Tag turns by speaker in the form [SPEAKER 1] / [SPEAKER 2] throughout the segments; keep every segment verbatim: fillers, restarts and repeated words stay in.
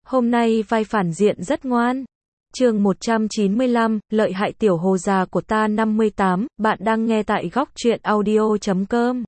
[SPEAKER 1] Hôm nay vai phản diện rất ngoan. Chương một trăm chín mươi lăm, lợi hại tiểu hồ già của ta năm mươi tám, bạn đang nghe tại góc truyện audio chấm com.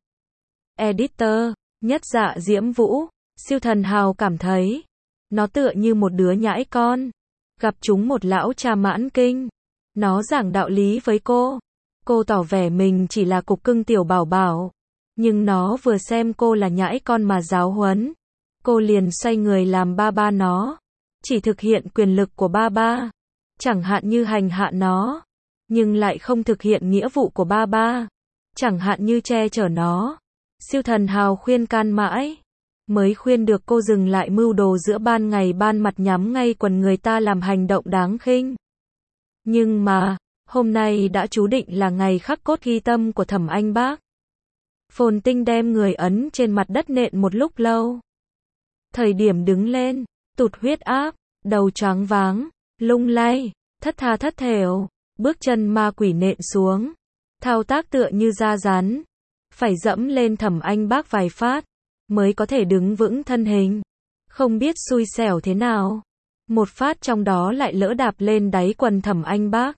[SPEAKER 1] Editor, Nhất Dạ Diễm Vũ, Siêu Thần Hào cảm thấy, nó tựa như một đứa nhãi con, gặp chúng một lão cha mãn kinh. Nó giảng đạo lý với cô. Cô tỏ vẻ mình chỉ là cục cưng tiểu bảo bảo. Nhưng nó vừa xem cô là nhãi con mà giáo huấn. Cô liền xoay người làm ba ba nó. Chỉ thực hiện quyền lực của ba ba. Chẳng hạn như hành hạ nó. Nhưng lại không thực hiện nghĩa vụ của ba ba. Chẳng hạn như che chở nó. Siêu Thần Hào khuyên can mãi. Mới khuyên được cô dừng lại mưu đồ giữa ban ngày ban mặt nhắm ngay quần người ta làm hành động đáng khinh. Nhưng mà, hôm nay đã chú định là ngày khắc cốt ghi tâm của Thẩm Anh Bác. Phồn Tinh đem người ấn trên mặt đất nện một lúc lâu. Thời điểm đứng lên, tụt huyết áp, đầu choáng váng, lung lay, thất tha thất thểu, bước chân ma quỷ nện xuống. Thao tác tựa như da rắn. Phải dẫm lên Thẩm Anh Bác vài phát, mới có thể đứng vững thân hình. Không biết xui xẻo thế nào. Một phát trong đó lại lỡ đạp lên đáy quần Thẩm Anh Bác.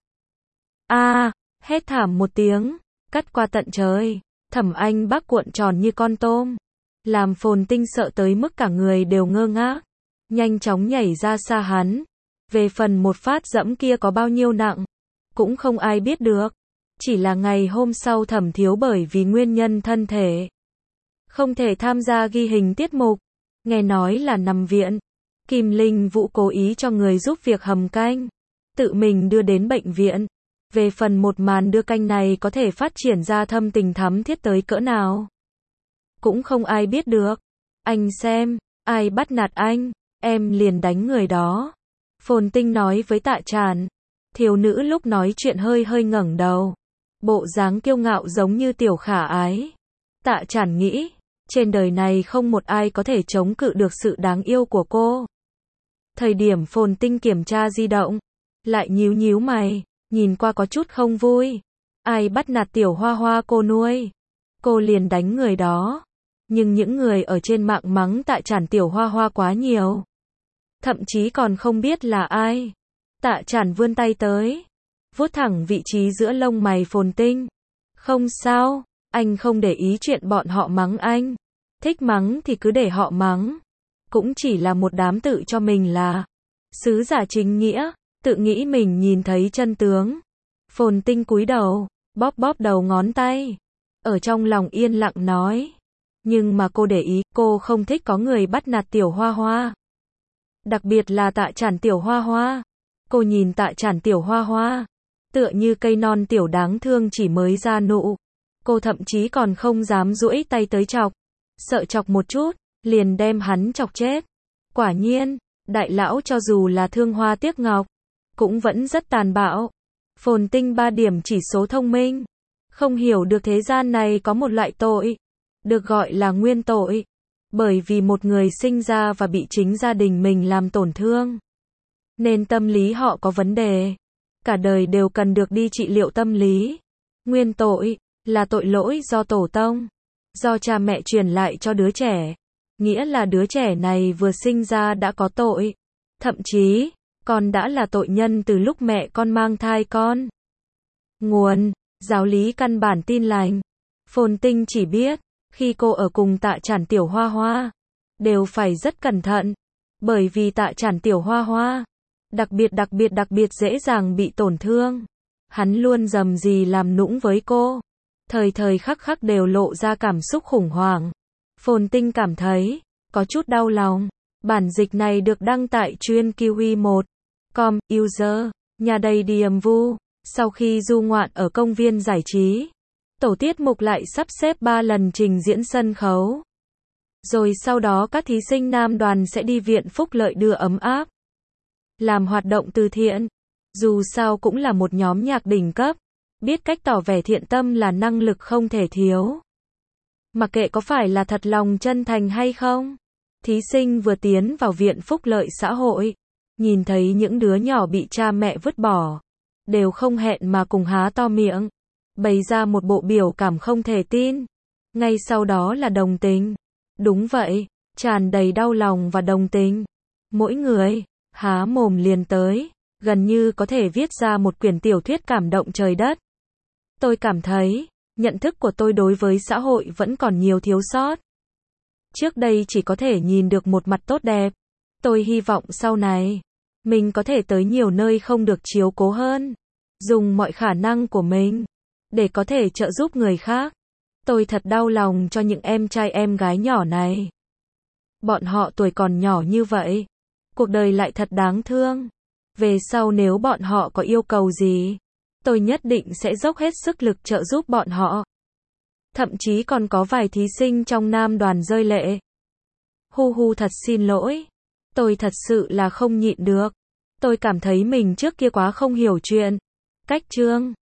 [SPEAKER 1] A, à, hét thảm một tiếng, cắt qua tận trời. Thẩm Anh Bác cuộn tròn như con tôm, làm Phồn Tinh sợ tới mức cả người đều ngơ ngác, nhanh chóng nhảy ra xa hắn. Về phần một phát dẫm kia có bao nhiêu nặng, cũng không ai biết được. Chỉ là ngày hôm sau Thẩm Thiếu bởi vì nguyên nhân thân thể, không thể tham gia ghi hình tiết mục. Nghe nói là nằm viện. Kim Linh Vũ cố ý cho người giúp việc hầm canh, tự mình đưa đến bệnh viện. Về phần một màn đưa canh này có thể phát triển ra thâm tình thắm thiết tới cỡ nào, cũng không ai biết được. Anh xem, ai bắt nạt anh, em liền đánh người đó. Phồn Tinh nói với Tạ Tràn. Thiếu nữ lúc nói chuyện hơi hơi ngẩng đầu, bộ dáng kiêu ngạo giống như tiểu khả ái. Tạ Tràn nghĩ, trên đời này không một ai có thể chống cự được sự đáng yêu của cô. Thời điểm Phồn Tinh kiểm tra di động, lại nhíu nhíu mày, nhìn qua có chút không vui. Ai bắt nạt tiểu hoa hoa cô nuôi, cô liền đánh người đó. Nhưng những người ở trên mạng mắng Tạ Tràn tiểu hoa hoa quá nhiều, thậm chí còn không biết là ai. Tạ Tràn vươn tay tới, vuốt thẳng vị trí giữa lông mày Phồn Tinh. Không sao, anh không để ý chuyện bọn họ mắng anh. Thích mắng thì cứ để họ mắng. Cũng chỉ là một đám tự cho mình là sứ giả chính nghĩa, tự nghĩ mình nhìn thấy chân tướng. Phồn Tinh cúi đầu, bóp bóp đầu ngón tay, ở trong lòng yên lặng nói. Nhưng mà cô để ý, cô không thích có người bắt nạt tiểu hoa hoa. Đặc biệt là Tạ Tràn tiểu hoa hoa. Cô nhìn Tạ Tràn tiểu hoa hoa, tựa như cây non tiểu đáng thương chỉ mới ra nụ. Cô thậm chí còn không dám duỗi tay tới chọc. Sợ chọc một chút, liền đem hắn chọc chết. Quả nhiên, đại lão cho dù là thương hoa tiếc ngọc, cũng vẫn rất tàn bạo. Phồn Tinh ba điểm chỉ số thông minh. Không hiểu được thế gian này có một loại tội, được gọi là nguyên tội. Bởi vì một người sinh ra và bị chính gia đình mình làm tổn thương, nên tâm lý họ có vấn đề. Cả đời đều cần được đi trị liệu tâm lý. Nguyên tội là tội lỗi do tổ tông, do cha mẹ truyền lại cho đứa trẻ. Nghĩa là đứa trẻ này vừa sinh ra đã có tội. Thậm chí, con đã là tội nhân từ lúc mẹ con mang thai con. Nguồn, giáo lý căn bản tin lành. Phồn Tinh chỉ biết, khi cô ở cùng Tạ Tràn tiểu hoa hoa, đều phải rất cẩn thận. Bởi vì Tạ Tràn tiểu hoa hoa, đặc biệt đặc biệt đặc biệt dễ dàng bị tổn thương. Hắn luôn dầm gì làm nũng với cô. Thời thời khắc khắc đều lộ ra cảm xúc khủng hoảng. Phồn Tinh cảm thấy có chút đau lòng. Bản dịch này được đăng tại chuyên kiwi một chấm com, user, nhà đầy điềm vu. Sau khi du ngoạn ở công viên giải trí, tổ tiết mục lại sắp xếp ba lần trình diễn sân khấu. Rồi sau đó các thí sinh nam đoàn sẽ đi viện phúc lợi đưa ấm áp, làm hoạt động từ thiện. Dù sao cũng là một nhóm nhạc đỉnh cấp, biết cách tỏ vẻ thiện tâm là năng lực không thể thiếu. Mặc kệ có phải là thật lòng chân thành hay không, thí sinh vừa tiến vào viện phúc lợi xã hội, nhìn thấy những đứa nhỏ bị cha mẹ vứt bỏ, đều không hẹn mà cùng há to miệng, bày ra một bộ biểu cảm không thể tin. Ngay sau đó là đồng tình. Đúng vậy, tràn đầy đau lòng và đồng tình. Mỗi người, há mồm liền tới, gần như có thể viết ra một quyển tiểu thuyết cảm động trời đất. Tôi cảm thấy, nhận thức của tôi đối với xã hội vẫn còn nhiều thiếu sót. Trước đây chỉ có thể nhìn được một mặt tốt đẹp. Tôi hy vọng sau này, mình có thể tới nhiều nơi không được chiếu cố hơn. Dùng mọi khả năng của mình, để có thể trợ giúp người khác. Tôi thật đau lòng cho những em trai em gái nhỏ này. Bọn họ tuổi còn nhỏ như vậy. Cuộc đời lại thật đáng thương. Về sau nếu bọn họ có yêu cầu gì, tôi nhất định sẽ dốc hết sức lực trợ giúp bọn họ. Thậm chí còn có vài thí sinh trong nam đoàn rơi lệ. Hu hu thật xin lỗi. Tôi thật sự là không nhịn được. Tôi cảm thấy mình trước kia quá không hiểu chuyện. Cách chương